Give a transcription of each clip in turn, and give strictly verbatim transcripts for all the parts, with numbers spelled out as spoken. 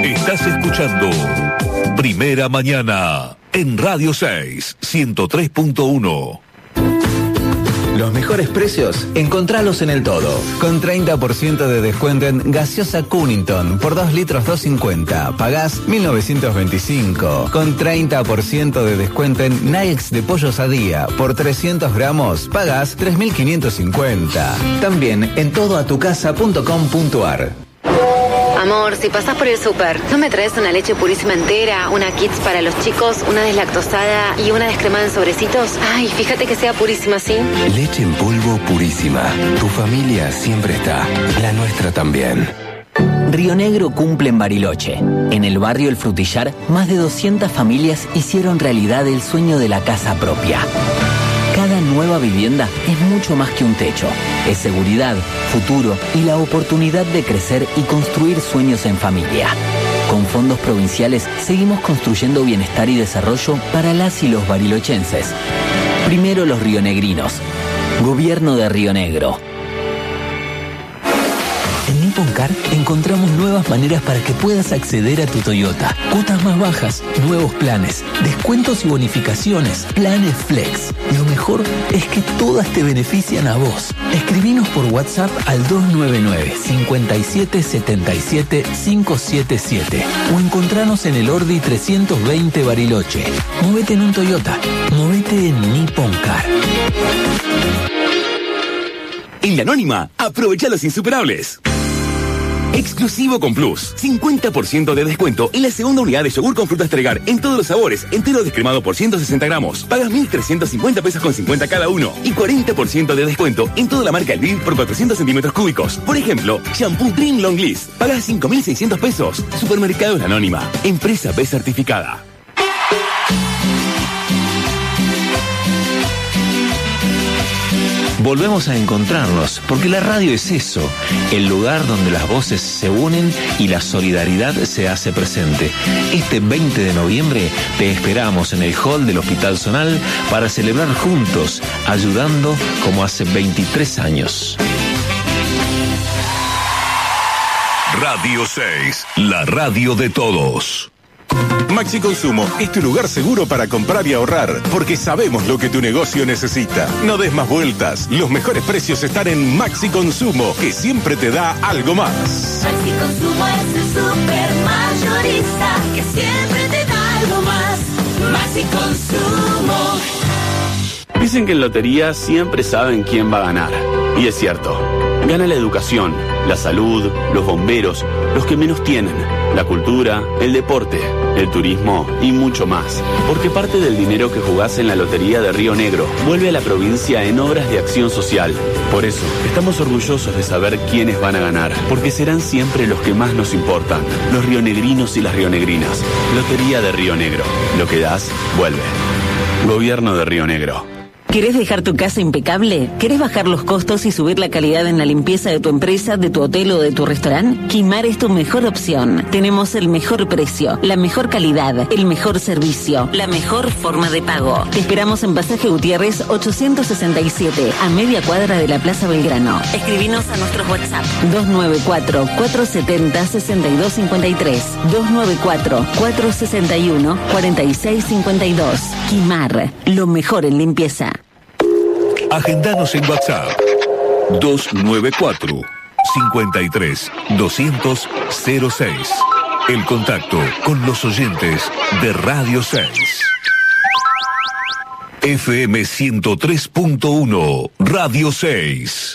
Estás escuchando Primera Mañana en Radio seis, ciento tres punto uno. Los mejores precios, encontralos en El Todo. Con treinta por ciento de descuento en gaseosa Cunnington por dos litros dos cincuenta. Pagás mil novecientos veinticinco. Con treinta por ciento de descuento en Nuggets de pollo Sadía por trescientos gramos. Pagás tres mil quinientos cincuenta. También en todo a tu casa punto com punto ar. Amor, si pasás por el súper, ¿no me traes una leche purísima entera, una Kids para los chicos, una deslactosada y una descremada en sobrecitos? Ay, fíjate que sea purísima, ¿sí? Leche en polvo purísima. Tu familia siempre está. La nuestra también. Río Negro cumple en Bariloche. En el barrio El Frutillar, más de doscientas familias hicieron realidad el sueño de la casa propia. Cada nueva vivienda es mucho más que un techo. Es seguridad, futuro y la oportunidad de crecer y construir sueños en familia. Con fondos provinciales seguimos construyendo bienestar y desarrollo para las y los barilochenses. Primero los rionegrinos. Gobierno de Río Negro. En Nippon Car encontramos nuevas maneras para que puedas acceder a tu Toyota. Cuotas más bajas, nuevos planes, descuentos y bonificaciones, planes flex. Lo mejor es que todas te benefician a vos. Escribinos por WhatsApp al dos nueve nueve, cinco siete, siete siete, cinco siete siete o encontranos en el Ordi trescientos veinte Bariloche. Movete en un Toyota. Movete en Nippon Car. En La Anónima, aprovecha los insuperables. Exclusivo con Plus, cincuenta por ciento de descuento en la segunda unidad de yogur con frutas Tregar en todos los sabores, entero descremado por ciento sesenta gramos. Pagas mil trescientos cincuenta pesos con cincuenta cada uno y cuarenta por ciento de descuento en toda la marca Elviv por cuatrocientos centímetros cúbicos. Por ejemplo, shampoo Dream Long List, pagas cinco mil seiscientos pesos. Supermercados La Anónima, empresa B certificada. Volvemos a encontrarnos, porque la radio es eso, el lugar donde las voces se unen y la solidaridad se hace presente. Este veinte de noviembre te esperamos en el hall del Hospital Zonal para celebrar juntos, ayudando como hace veintitrés años. Radio seis, la radio de todos. Maxi Consumo es tu lugar seguro para comprar y ahorrar, porque sabemos lo que tu negocio necesita. No des más vueltas, los mejores precios están en Maxi Consumo, que siempre te da algo más. Maxi Consumo es el super mayorista, que siempre te da algo más. Maxi Consumo. Dicen que en lotería siempre saben quién va a ganar, y es cierto. Gana la educación, la salud, los bomberos, los que menos tienen, la cultura, el deporte, el turismo y mucho más. Porque parte del dinero que jugás en la Lotería de Río Negro vuelve a la provincia en obras de acción social. Por eso, estamos orgullosos de saber quiénes van a ganar, porque serán siempre los que más nos importan, los rionegrinos y las rionegrinas. Lotería de Río Negro. Lo que das, vuelve. Gobierno de Río Negro. ¿Querés dejar tu casa impecable? ¿Querés bajar los costos y subir la calidad en la limpieza de tu empresa, de tu hotel o de tu restaurante? Quimar es tu mejor opción. Tenemos el mejor precio, la mejor calidad, el mejor servicio, la mejor forma de pago. Te esperamos en Pasaje Gutiérrez ochocientos sesenta y siete, a media cuadra de la Plaza Belgrano. Escribinos a nuestros WhatsApp dos nueve cuatro, cuatro siete cero, seis dos cinco tres, dos nueve cuatro, cuatro seis uno, cuatro seis cinco dos. Quimar, lo mejor en limpieza. Agendanos en WhatsApp dos nueve cuatro, cinco tres, doscientos, cero seis. El contacto con los oyentes de Radio seis. F M ciento tres punto uno, Radio seis.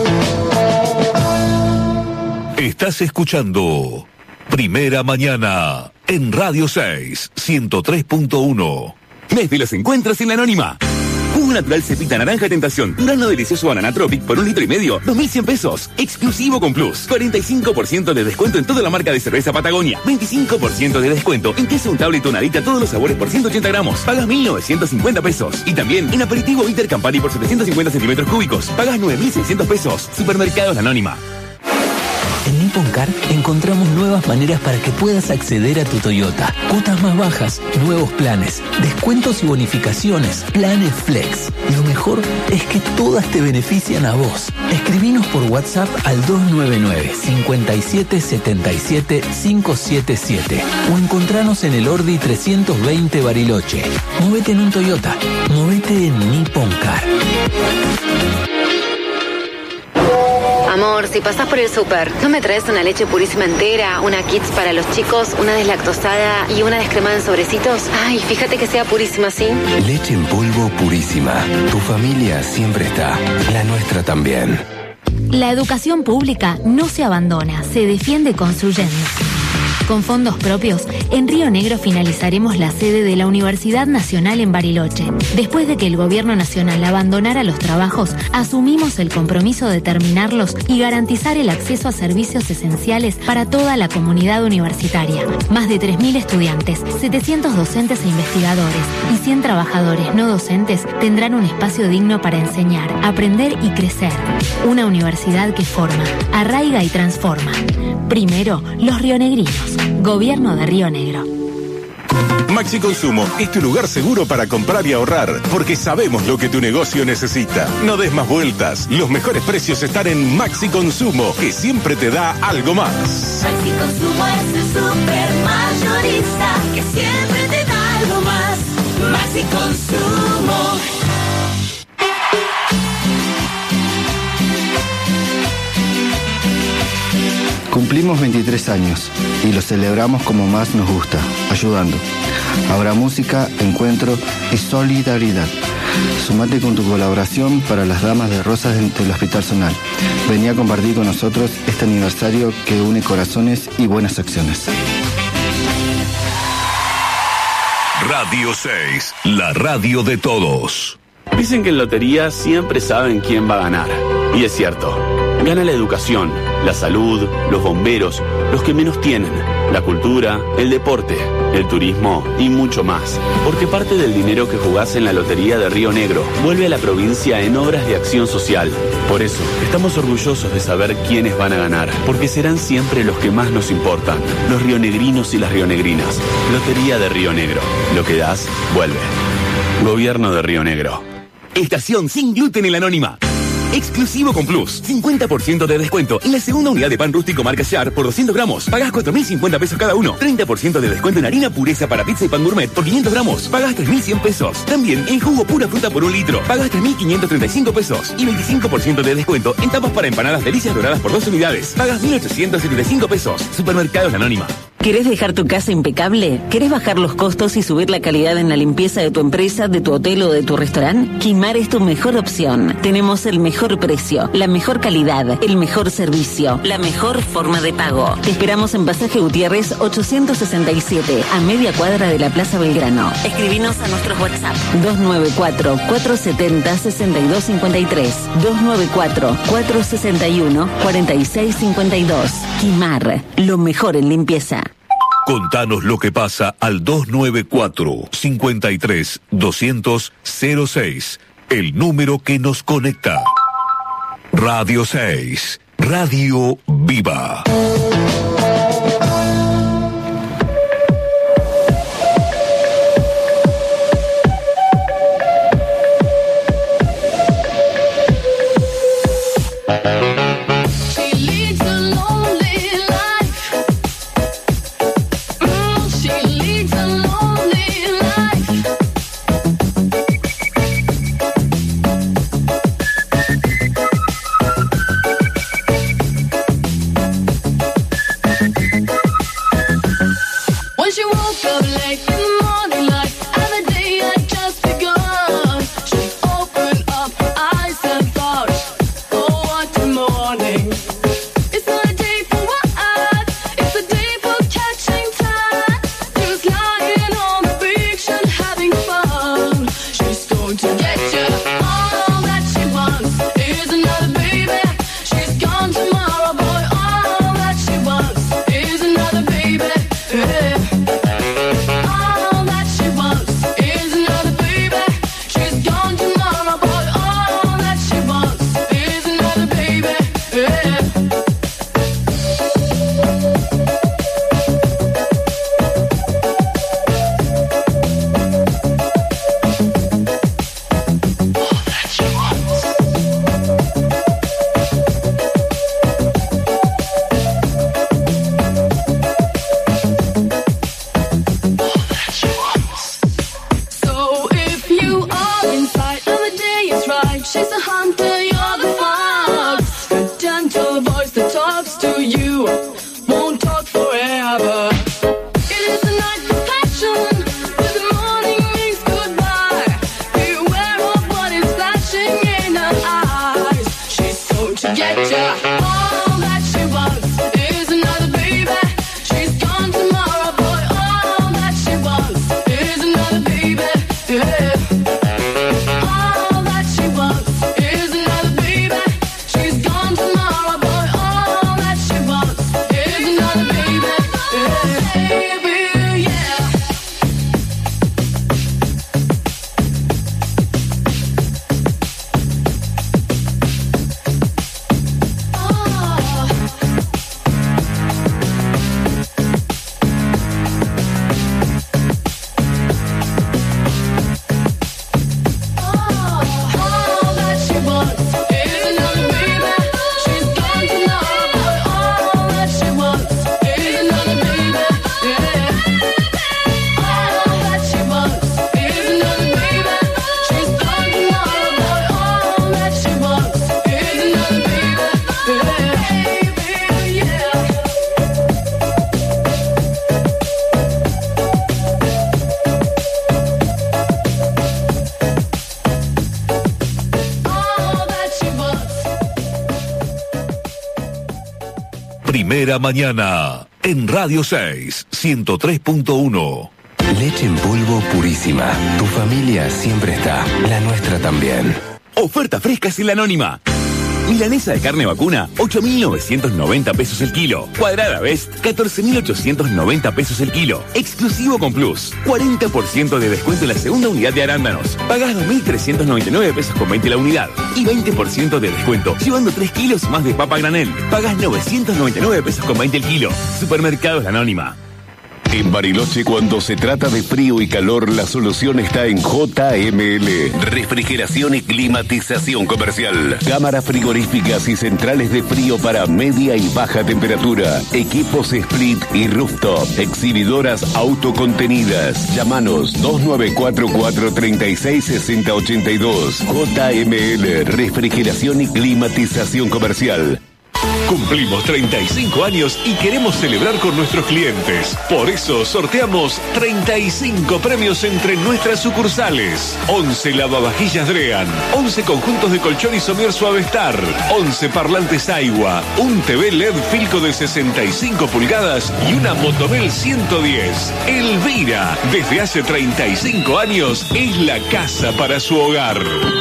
Estás escuchando Primera Mañana en Radio seis, ciento tres punto uno. Mes de los encuentros en La Anónima. Jugo natural cepita naranja tentación. Durano delicioso banana tropic por un litro y medio. dos mil cien pesos. Exclusivo con Plus. cuarenta y cinco por ciento de descuento en toda la marca de cerveza Patagonia. veinticinco por ciento de descuento en queso untable y tonadita todos los sabores por ciento ochenta gramos. Pagas mil novecientos cincuenta pesos. Y también en aperitivo Bitter Campari por setecientos cincuenta centímetros cúbicos. Pagas nueve mil seiscientos pesos. Supermercados La Anónima. En Nippon Car encontramos nuevas maneras para que puedas acceder a tu Toyota. Cuotas más bajas, nuevos planes, descuentos y bonificaciones, planes flex. Lo mejor es que todas te benefician a vos. Escribinos por WhatsApp al dos nueve nueve, cinco siete, siete siete, cinco siete siete o encontranos en el Ordi trescientos veinte Bariloche. Movete en un Toyota. Movete en Nippon Car. Amor, si pasás por el súper, ¿no me traes una leche purísima entera, una Kids para los chicos, una deslactosada y una descremada en sobrecitos? Ay, fíjate que sea purísima, ¿sí? Leche en polvo purísima. Tu familia siempre está. La nuestra también. La educación pública no se abandona, se defiende construyendo. Con fondos propios, en Río Negro finalizaremos la sede de la Universidad Nacional en Bariloche. Después de que el Gobierno Nacional abandonara los trabajos, asumimos el compromiso de terminarlos y garantizar el acceso a servicios esenciales para toda la comunidad universitaria. Más de tres mil estudiantes, setecientos docentes e investigadores y cien trabajadores no docentes tendrán un espacio digno para enseñar, aprender y crecer. Una universidad que forma, arraiga y transforma. Primero, los rionegrinos. Gobierno de Río Negro. Maxi Consumo es tu lugar seguro para comprar y ahorrar, porque sabemos lo que tu negocio necesita. No des más vueltas. Los mejores precios están en Maxi Consumo, que siempre te da algo más. Maxi Consumo es el super mayorista que siempre te da algo más. Maxi Consumo. Cumplimos veintitrés años y lo celebramos como más nos gusta, ayudando. Habrá música, encuentro y solidaridad. Sumate con tu colaboración para las damas de rosas del Hospital Zonal. Vení a compartir con nosotros este aniversario que une corazones y buenas acciones. Radio seis, la radio de todos. Dicen que en lotería siempre saben quién va a ganar. Y es cierto. Gana la educación, la salud, los bomberos, los que menos tienen, la cultura, el deporte, el turismo y mucho más. Porque parte del dinero que jugás en la Lotería de Río Negro vuelve a la provincia en obras de acción social. Por eso, estamos orgullosos de saber quiénes van a ganar, porque serán siempre los que más nos importan, los rionegrinos y las rionegrinas. Lotería de Río Negro. Lo que das, vuelve. Gobierno de Río Negro. Estación sin gluten en la Anónima. Exclusivo con Plus. cincuenta por ciento de descuento en la segunda unidad de pan rústico marca Char por doscientos gramos. Pagás cuatro mil cincuenta pesos cada uno. treinta por ciento de descuento en harina pureza para pizza y pan gourmet por quinientos gramos. Pagás tres mil cien pesos. También en jugo pura fruta por un litro. Pagás tres mil quinientos treinta y cinco pesos. Y veinticinco por ciento de descuento en tapas para empanadas delicias doradas por dos unidades. Pagás mil ochocientos setenta y cinco pesos. Supermercados La Anónima. ¿Querés dejar tu casa impecable? ¿Querés bajar los costos y subir la calidad en la limpieza de tu empresa, de tu hotel o de tu restaurante? Quimar es tu mejor opción. Tenemos el mejor precio, la mejor calidad, el mejor servicio, la mejor forma de pago. Te esperamos en Pasaje Gutiérrez ochocientos sesenta y siete, a media cuadra de la Plaza Belgrano. Escribinos a nuestros WhatsApp dos nueve cuatro, cuatro siete cero, seis dos cinco tres, dos nueve cuatro, cuatro seis uno, cuatro seis cinco dos. Quimar, lo mejor en limpieza. Contanos lo que pasa al dos nueve cuatro, cinco tres, doscientos, cero seis, el número que nos conecta. Radio seis, Radio Viva. Primera mañana, en Radio seis, ciento tres punto uno. Leche en polvo purísima. Tu familia siempre está, la nuestra también. Oferta fresca en la Anónima. Milanesa de carne vacuna, ocho mil novecientos noventa pesos el kilo. Cuadrada Best, catorce mil ochocientos noventa pesos el kilo. Exclusivo con Plus, cuarenta por ciento de descuento en la segunda unidad de arándanos. Pagás dos mil trescientos noventa y nueve pesos con veinte la unidad. Y veinte por ciento de descuento, llevando tres kilos más de papa granel. Pagás novecientos noventa y nueve pesos con veinte el kilo. Supermercados La Anónima. En Bariloche, cuando se trata de frío y calor, la solución está en J M L. Refrigeración y climatización comercial. Cámaras frigoríficas y centrales de frío para media y baja temperatura. Equipos split y rooftop. Exhibidoras autocontenidas. Llámanos dos nueve cuatro cuatro, tres seis, seis cero ocho dos. J M L. Refrigeración y climatización comercial. Cumplimos treinta y cinco años y queremos celebrar con nuestros clientes. Por eso sorteamos treinta y cinco premios entre nuestras sucursales. once lavavajillas Drean, once conjuntos de colchón y somier Suavestar, once parlantes Aiwa, un T V L E D Filco de sesenta y cinco pulgadas y una Motomel ciento diez. Elvira, desde hace treinta y cinco años, es la casa para su hogar.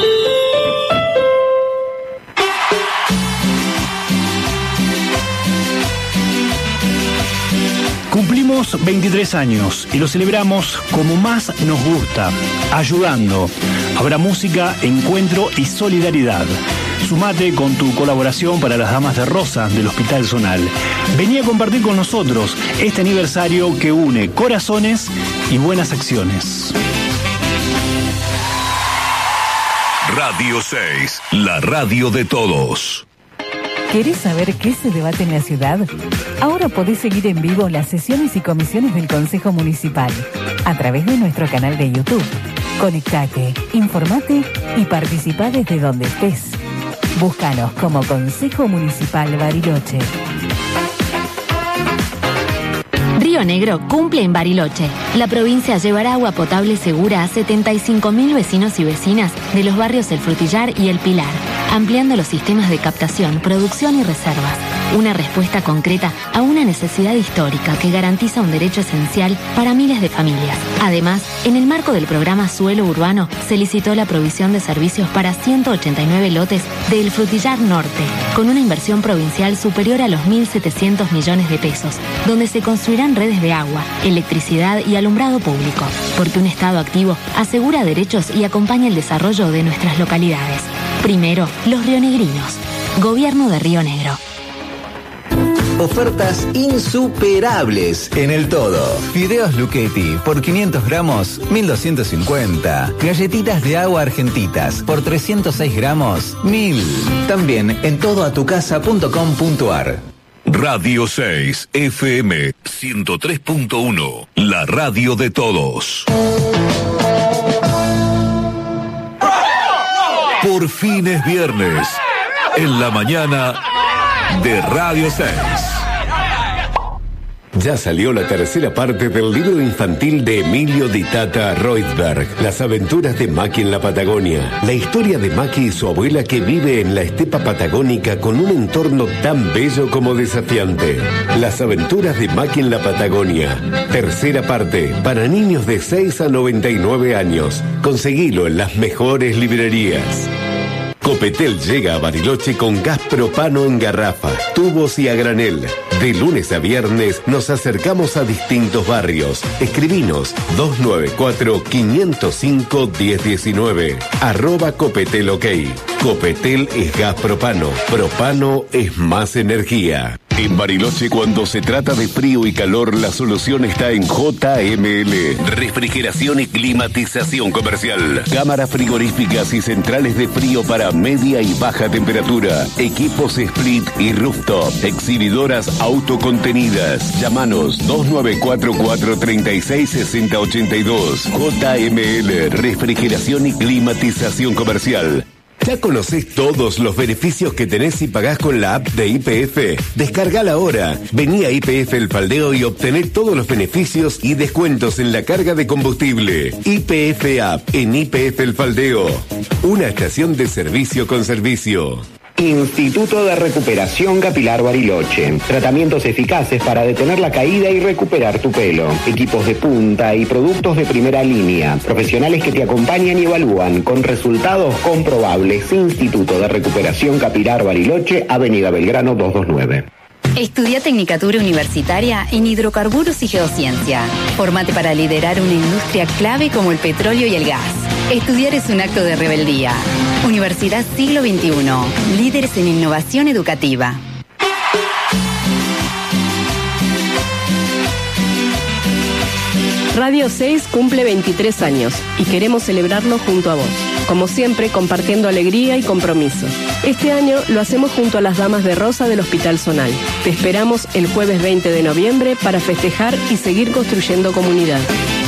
Cumplimos veintitrés años y lo celebramos como más nos gusta, ayudando. Habrá música, encuentro y solidaridad. Sumate con tu colaboración para las Damas de Rosa del Hospital Zonal. Vení a compartir con nosotros este aniversario que une corazones y buenas acciones. Radio seis, la radio de todos. ¿Querés saber qué se debate en la ciudad? Ahora podés seguir en vivo las sesiones y comisiones del Consejo Municipal a través de nuestro canal de YouTube. Conectate, informate y participá desde donde estés. Búscanos como Consejo Municipal Bariloche. Río Negro cumple en Bariloche. La provincia llevará agua potable segura a setenta y cinco mil vecinos y vecinas de los barrios El Frutillar y El Pilar, ampliando los sistemas de captación, producción y reservas. Una respuesta concreta a una necesidad histórica que garantiza un derecho esencial para miles de familias. Además, en el marco del programa Suelo Urbano, se licitó la provisión de servicios para ciento ochenta y nueve lotes del Frutillar Norte, con una inversión provincial superior a los mil setecientos millones de pesos, donde se construirán redes de agua, electricidad y alumbrado público, porque un Estado activo asegura derechos y acompaña el desarrollo de nuestras localidades. Primero, los rionegrinos. Gobierno de Río Negro. Ofertas insuperables en el todo. Fideos Lucchetti por quinientos gramos, mil doscientos cincuenta. Galletitas de agua argentitas por trescientos seis gramos, mil. También en todo a tu casa punto com punto ar. Radio seis, F M ciento tres punto uno, la radio de todos. Por fin es viernes, en la mañana de Radio seis. Ya salió la tercera parte del libro infantil de Emilio Di Tata Reutersberg, Las aventuras de Maki en la Patagonia. La historia de Maki y su abuela que vive en la estepa patagónica con un entorno tan bello como desafiante. Las aventuras de Maki en la Patagonia. Tercera parte, para niños de seis a noventa y nueve años. Conseguilo en las mejores librerías. Copetel llega a Bariloche con gas propano en garrafa, tubos y a granel. De lunes a viernes nos acercamos a distintos barrios. Escribinos dos nueve cuatro, cinco cero cinco, uno cero uno nueve. Arroba Copetel OK. Copetel es gas propano. Propano es más energía. En Bariloche, cuando se trata de frío y calor, la solución está en J M L. Refrigeración y climatización comercial. Cámaras frigoríficas y centrales de frío para media y baja temperatura. Equipos split y rooftop. Exhibidoras autocontenidas. Llámanos dos nueve cuatro cuatro, tres seis, seis cero ocho dos. J M L. Refrigeración y climatización comercial. ¿Ya conocés todos los beneficios que tenés si pagás con la app de Y P F? Descargala ahora. Vení a Y P F El Faldeo y obtené todos los beneficios y descuentos en la carga de combustible. Y P F App en Y P F El Faldeo. Una estación de servicio con servicio. Instituto de Recuperación Capilar Bariloche. Tratamientos eficaces para detener la caída y recuperar tu pelo. Equipos de punta y productos de primera línea. Profesionales que te acompañan y evalúan con resultados comprobables. Instituto de Recuperación Capilar Bariloche, Avenida Belgrano doscientos veintinueve. Estudia Tecnicatura Universitaria en Hidrocarburos y Geociencia. Formate para liderar una industria clave como el petróleo y el gas. Estudiar es un acto de rebeldía. Universidad Siglo veintiuno. Líderes en innovación educativa. Radio seis cumple veintitrés años y queremos celebrarlo junto a vos. Como siempre, compartiendo alegría y compromiso. Este año lo hacemos junto a las Damas de Rosa del Hospital Zonal. Te esperamos el jueves veinte de noviembre para festejar y seguir construyendo comunidad.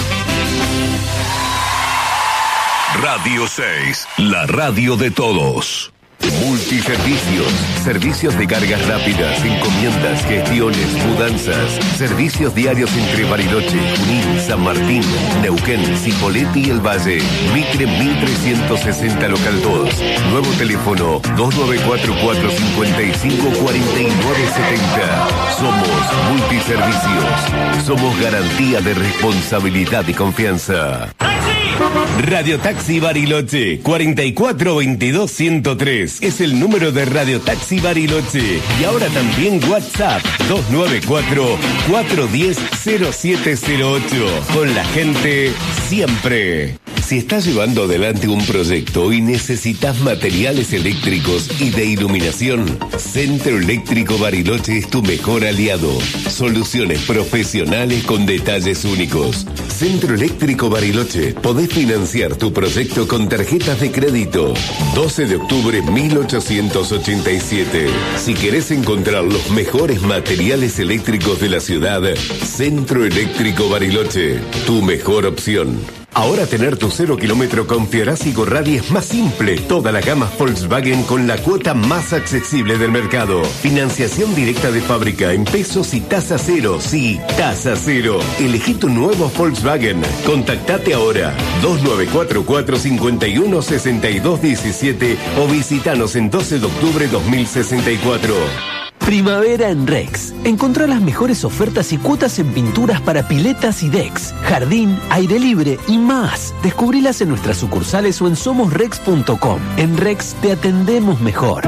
Radio seis, la radio de todos. Multiservicios, servicios de cargas rápidas, encomiendas, gestiones, mudanzas, servicios diarios entre Bariloche, Junín, San Martín, Neuquén, Cipolletti y El Valle. Mitre mil trescientos sesenta local dos. Nuevo teléfono dos nueve cuatro cuatro cinco cinco cuatro nueve siete cero. Somos Multiservicios. Somos garantía de responsabilidad y confianza. Radio Taxi Bariloche, cuatro cuatro dos dos, ciento tres. Es el número de Radio Taxi Bariloche. Y ahora también WhatsApp, dos nueve cuatro, cuatro uno cero, cero siete cero ocho. Con la gente siempre. Si estás llevando adelante un proyecto y necesitas materiales eléctricos y de iluminación, Centro Eléctrico Bariloche es tu mejor aliado. Soluciones profesionales con detalles únicos. Centro Eléctrico Bariloche. Podés financiar tu proyecto con tarjetas de crédito. doce de octubre mil ochocientos ochenta y siete. Si querés encontrar los mejores materiales eléctricos de la ciudad, Centro Eléctrico Bariloche. Tu mejor opción. Ahora tener tu cero kilómetro con Fierazzi Gorrari es más simple. Toda la gama Volkswagen con la cuota más accesible del mercado. Financiación directa de fábrica en pesos y tasa cero. Sí, tasa cero. Elegí tu nuevo Volkswagen. Contactate ahora. dos nueve cuatro cuatro cinco uno seis dos uno siete o visitanos en doce de octubre dos mil sesenta y cuatro. Primavera en Rex. Encontrá las mejores ofertas y cuotas en pinturas para piletas y decks, jardín, aire libre y más. Descubrilas en nuestras sucursales o en somos rex punto com. En Rex te atendemos mejor.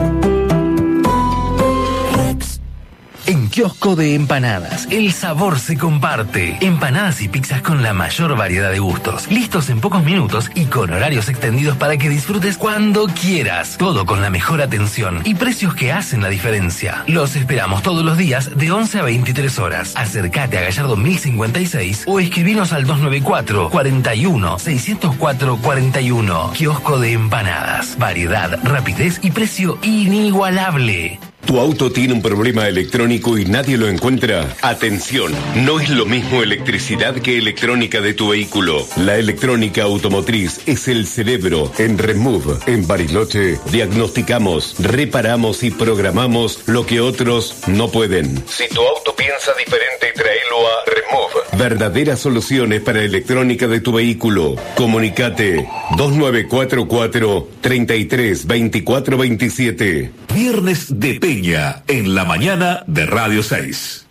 En Kiosco de Empanadas, el sabor se comparte. Empanadas y pizzas con la mayor variedad de gustos. Listos en pocos minutos y con horarios extendidos para que disfrutes cuando quieras. Todo con la mejor atención y precios que hacen la diferencia. Los esperamos todos los días de once a veintitrés horas. Acércate a Gallardo mil cincuenta y seis o escribinos al dos nueve cuatro, cuatro uno, seis cero cuatro, cuatro uno. Kiosco de Empanadas. Variedad, rapidez y precio inigualable. ¿Tu auto tiene un problema electrónico y nadie lo encuentra? Atención, no es lo mismo electricidad que electrónica de tu vehículo. La electrónica automotriz es el cerebro. En Remove, en Bariloche, diagnosticamos, reparamos y programamos lo que otros no pueden. Si tu auto piensa diferente, tráelo a Remove. Verdaderas soluciones para electrónica de tu vehículo. Comunicate dos nueve cuatro cuatro, treinta y tres, veinticuatro veintisiete. Viernes de Peña, en la mañana de Radio seis.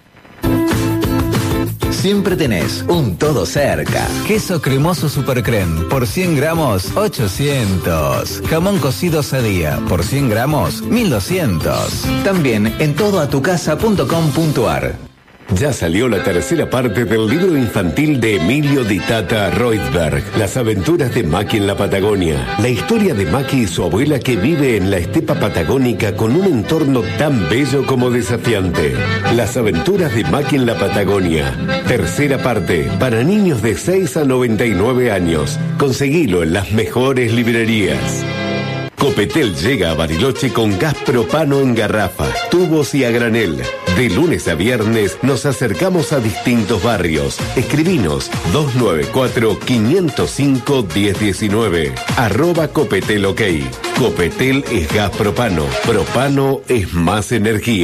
Siempre tenés un todo cerca. Queso cremoso Supercrem por cien gramos, ochocientos. Jamón cocido Sadía por cien gramos, mil doscientos. También en todo a tu casa punto com punto ar. Ya salió la tercera parte del libro infantil de Emilio Di Tata Reutersberg, Las aventuras de Maki en la Patagonia. La historia de Maki y su abuela que vive en la estepa patagónica con un entorno tan bello como desafiante. Las aventuras de Maki en la Patagonia. Tercera parte, para niños de seis a noventa y nueve años. Conseguilo en las mejores librerías. Copetel llega a Bariloche con gas propano en garrafa, tubos y a granel. De lunes a viernes nos acercamos a distintos barrios. Escribinos dos nueve cuatro, cinco cero cinco, uno cero uno nueve. Arroba Copetel OK. Copetel es gas propano. Propano es más energía.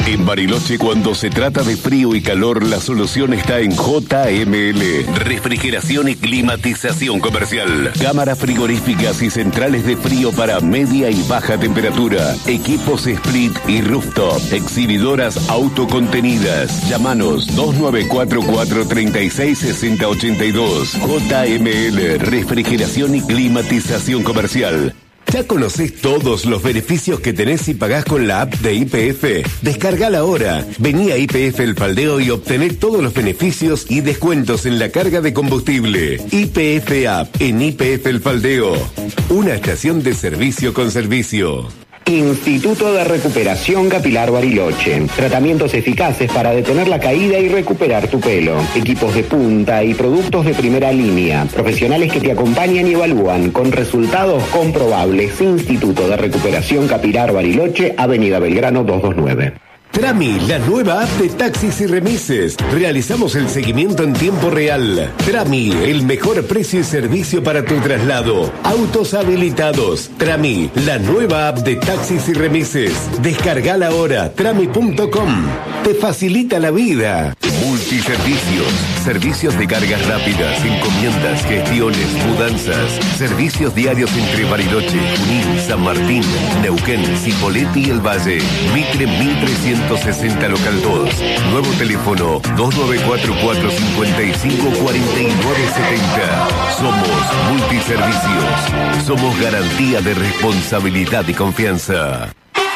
En Bariloche, cuando se trata de frío y calor, la solución está en J M L. Refrigeración y climatización comercial. Cámaras frigoríficas y centrales de frío para media y baja temperatura. Equipos split y rooftop. Exhibidoras autocontenidas. Llámanos dos nueve cuatro cuatro, tres seis, seis cero ocho dos. J M L. Refrigeración y climatización comercial. ¿Ya conocés todos los beneficios que tenés si pagás con la app de Y P F? Descargala ahora. Vení a Y P F El Faldeo y obtené todos los beneficios y descuentos en la carga de combustible. Y P F App en Y P F El Faldeo. Una estación de servicio con servicio. Instituto de Recuperación Capilar Bariloche. Tratamientos eficaces para detener la caída y recuperar tu pelo. Equipos de punta y productos de primera línea. Profesionales que te acompañan y evalúan con resultados comprobables. Instituto de Recuperación Capilar Bariloche, Avenida Belgrano doscientos veintinueve. Trami, la nueva app de taxis y remises. Realizamos el seguimiento en tiempo real. Trami, el mejor precio y servicio para tu traslado. Autos habilitados. Trami, la nueva app de taxis y remises. Descargala ahora, trami punto com. Te facilita la vida. Multiservicios. Servicios de cargas rápidas, encomiendas, gestiones, mudanzas. Servicios diarios entre Bariloche, Junín, San Martín, Neuquén, Cipolletti y El Valle. Mitre mil trescientos sesenta local dos. Nuevo teléfono dos nueve cuatro cuatro, cinco cinco, cuatro nueve siete cero. Somos Multiservicios. Somos garantía de responsabilidad y confianza.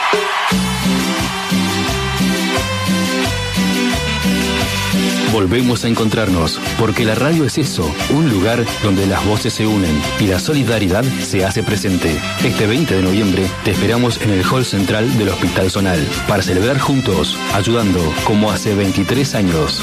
Volvemos a encontrarnos, porque la radio es eso, un lugar donde las voces se unen y la solidaridad se hace presente. Este veinte de noviembre te esperamos en el hall central del Hospital Zonal para celebrar juntos, ayudando como hace veintitrés años.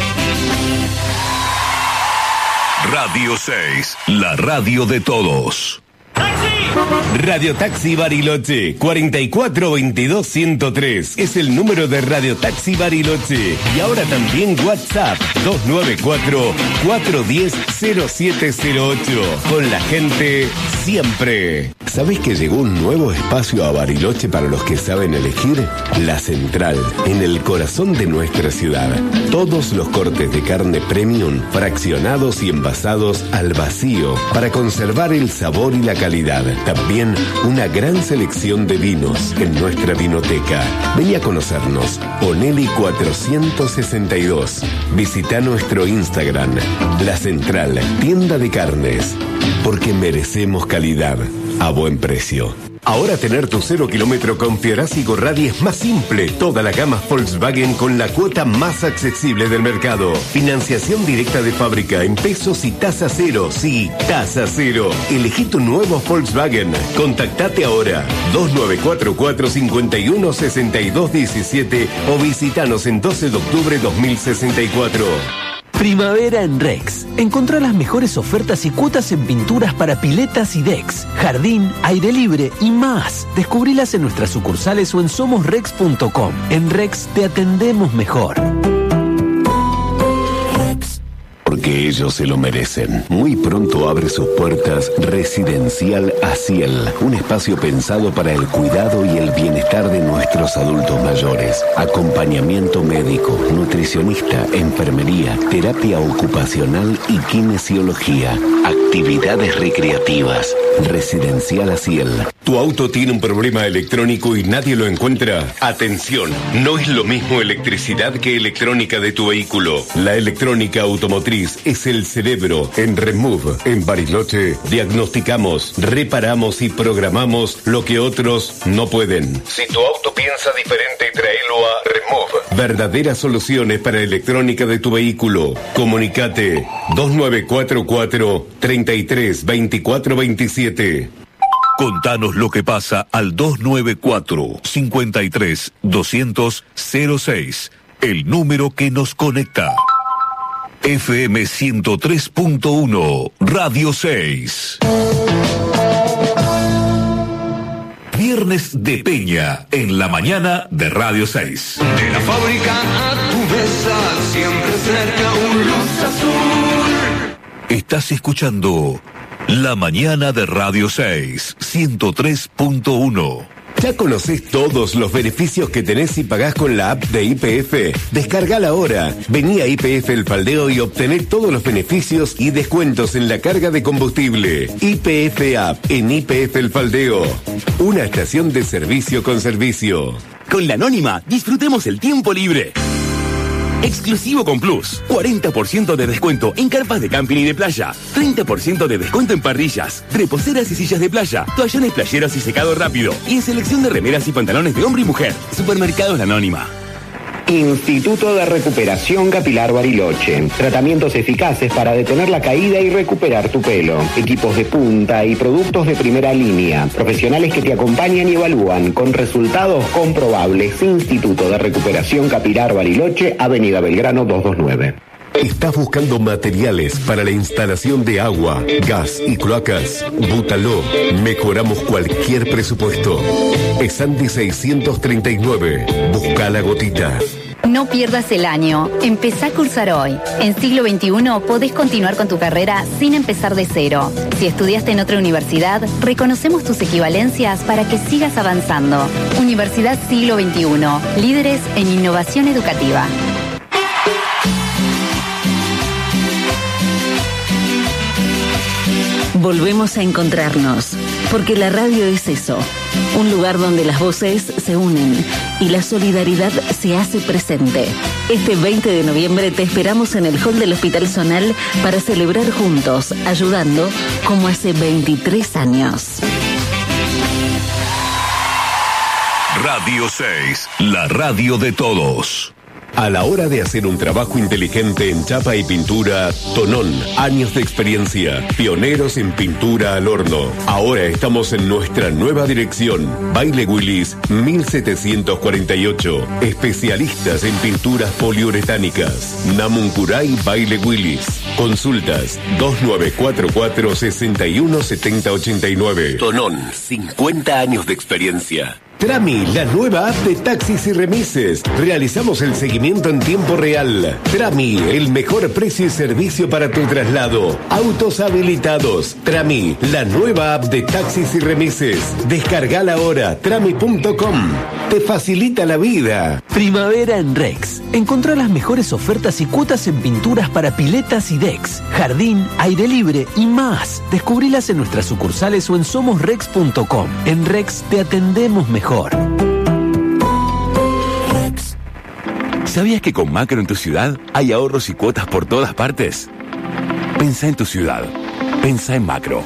Radio seis, la radio de todos. Radio Taxi Bariloche, cuatro cuatro dos dos, uno cero tres. Es el número de Radio Taxi Bariloche. Y ahora también WhatsApp, dos nueve cuatro, cuatro uno cero, cero siete cero ocho. Con la gente siempre. ¿Sabés que llegó un nuevo espacio a Bariloche para los que saben elegir? La Central, en el corazón de nuestra ciudad. Todos los cortes de carne premium, fraccionados y envasados al vacío, para conservar el sabor y la calidad. También una gran selección de vinos en nuestra vinoteca. Vení a conocernos. Onelli cuatrocientos sesenta y dos. Visita nuestro Instagram. La Central, tienda de carnes. Porque merecemos calidad a buen precio. Ahora tener tu cero kilómetro con Fiorazzi Gorrari es más simple. Toda la gama Volkswagen con la cuota más accesible del mercado. Financiación directa de fábrica en pesos y tasa cero. Sí, tasa cero. Elegí tu nuevo Volkswagen. Contactate ahora. dos nueve cuatro cuatro, cinco uno, seis dos uno siete o visitanos en doce de octubre dos mil sesenta y cuatro. Primavera en Rex. Encontrá las mejores ofertas y cuotas en pinturas para piletas y decks, jardín, aire libre y más. Descubrilas en nuestras sucursales o en somos rex punto com. En Rex te atendemos mejor. Porque ellos se lo merecen. Muy pronto abre sus puertas Residencial Asiel, un espacio pensado para el cuidado y el bienestar de nuestros adultos mayores. Acompañamiento médico, nutricionista, enfermería, terapia ocupacional y kinesiología. Actividades recreativas. Residencial Asiel. ¿Tu auto tiene un problema electrónico y nadie lo encuentra? Atención, no es lo mismo electricidad que electrónica de tu vehículo. La electrónica automotriz es el cerebro. En Remove, en Bariloche, diagnosticamos, reparamos y programamos lo que otros no pueden. Si tu auto piensa diferente, tráelo a Remove. Verdaderas soluciones para electrónica de tu vehículo. Comunicate dos nueve cuatro cuatro, treinta y tres, veinticuatro veintisiete. Contanos lo que pasa al dos nueve cuatro, cinco tres, doscientos, cero seis, el número que nos conecta. F M ciento tres punto uno, Radio seis. Viernes de Peña, en la mañana de Radio seis. De la fábrica a tu mesa, siempre cerca un luz azul. Estás escuchando La Mañana de Radio seis, ciento tres punto uno. ¿Ya conocés todos los beneficios que tenés si pagás con la app de Y P F? Descargala ahora. Vení a Y P F El Faldeo y obtené todos los beneficios y descuentos en la carga de combustible. Y P F App en Y P F El Faldeo. Una estación de servicio con servicio. Con la Anónima, disfrutemos el tiempo libre. Exclusivo con Plus. cuarenta por ciento de descuento en carpas de camping y de playa. treinta por ciento de descuento en parrillas, reposeras y sillas de playa, toallones playeros y secado rápido. Y en selección de remeras y pantalones de hombre y mujer. Supermercados La Anónima. Instituto de Recuperación Capilar Bariloche. Tratamientos eficaces para detener la caída y recuperar tu pelo. Equipos de punta y productos de primera línea. Profesionales que te acompañan y evalúan con resultados comprobables. Instituto de Recuperación Capilar Bariloche, Avenida Belgrano doscientos veintinueve. ¿Estás buscando materiales para la instalación de agua, gas y cloacas? Bútalo. Mejoramos cualquier presupuesto. Esandi seiscientos treinta y nueve. Busca la gotita. No pierdas el año. Empezá a cursar hoy. En Siglo veintiuno podés continuar con tu carrera sin empezar de cero. Si estudiaste en otra universidad, reconocemos tus equivalencias para que sigas avanzando. Universidad Siglo veintiuno. Líderes en innovación educativa. Volvemos a encontrarnos, porque la radio es eso, un lugar donde las voces se unen y la solidaridad se hace presente. Este veinte de noviembre te esperamos en el hall del Hospital Zonal para celebrar juntos, ayudando como hace veintitrés años. Radio seis, la radio de todos. A la hora de hacer un trabajo inteligente en chapa y pintura, Tonón, años de experiencia, pioneros en pintura al horno. Ahora estamos en nuestra nueva dirección, Baile Willis mil setecientos cuarenta y ocho, especialistas en pinturas poliuretánicas. Namuncuray Baile Willis. Consultas dos nueve cuatro cuatro, seis uno siete cero ocho nueve. Tonón, cincuenta años de experiencia. Trami, la nueva app de taxis y remises. Realizamos el seguimiento en tiempo real. Trami, el mejor precio y servicio para tu traslado. Autos habilitados. Trami, la nueva app de taxis y remises. Descargala ahora, trami punto com. Te facilita la vida. Primavera en Rex. Encontrá las mejores ofertas y cuotas en pinturas para piletas y decks, jardín, aire libre y más. Descubrilas en nuestras sucursales o en somos rex punto com. En Rex te atendemos mejor. ¿Sabías que con Macro en tu ciudad hay ahorros y cuotas por todas partes? Pensá en tu ciudad. Pensá en Macro.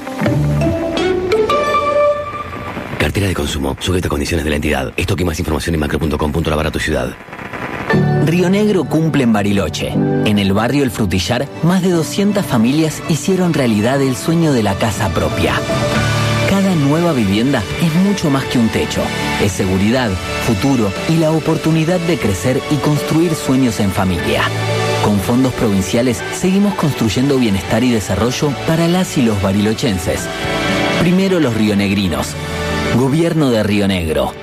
Cartera de consumo, sujeto a condiciones de la entidad. Esto que más información en macro punto com punto a r para tu ciudad. Río Negro cumple en Bariloche. En el barrio El Frutillar, más de doscientas familias hicieron realidad el sueño de la casa propia. Cada nueva vivienda es mucho más que un techo. Es seguridad, futuro y la oportunidad de crecer y construir sueños en familia. Con fondos provinciales seguimos construyendo bienestar y desarrollo para las y los barilochenses. Primero los rionegrinos. Gobierno de Río Negro.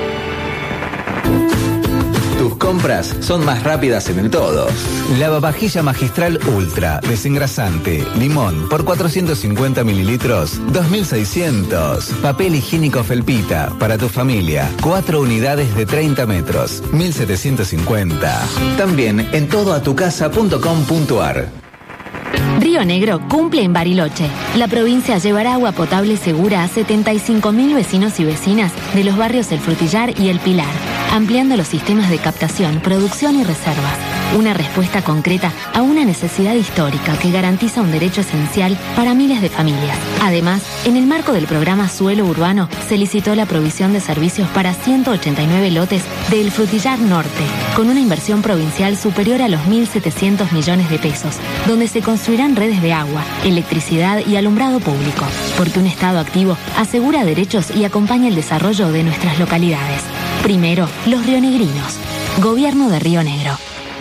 Tus compras son más rápidas en el todo. Lavavajilla Magistral Ultra, desengrasante, limón, por cuatrocientos cincuenta mililitros, dos mil seiscientos. Papel higiénico Felpita, para tu familia, cuatro unidades de treinta metros, mil setecientos cincuenta. También en todo a tu casa punto com punto a r. Río Negro cumple en Bariloche. La provincia llevará agua potable segura a setenta y cinco mil vecinos y vecinas de los barrios El Frutillar y El Pilar, ampliando los sistemas de captación, producción y reservas. Una respuesta concreta a una necesidad histórica que garantiza un derecho esencial para miles de familias. Además, en el marco del programa Suelo Urbano, se licitó la provisión de servicios para ciento ochenta y nueve lotes de El Frutillar Norte, con una inversión provincial superior a los mil setecientos millones de pesos, donde se construirán redes de agua, electricidad y alumbrado público, porque un Estado activo asegura derechos y acompaña el desarrollo de nuestras localidades. Primero, los rionegrinos. Gobierno de Río Negro.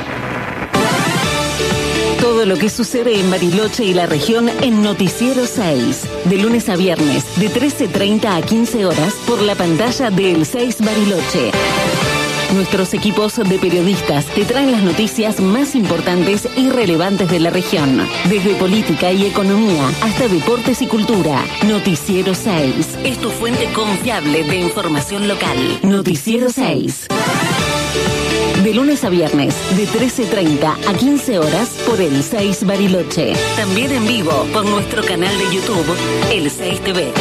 Todo lo que sucede en Bariloche y la región en Noticiero seis. De lunes a viernes, de trece treinta a quince horas, por la pantalla de El seis Bariloche. Nuestros equipos de periodistas te traen las noticias más importantes y relevantes de la región. Desde política y economía hasta deportes y cultura. Noticiero seis es tu fuente confiable de información local. Noticiero seis. De lunes a viernes, de trece treinta a quince horas por el seis Bariloche. También en vivo por nuestro canal de YouTube, el seis T V.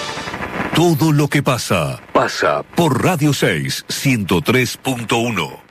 Todo lo que pasa, pasa por Radio seis, ciento tres punto uno.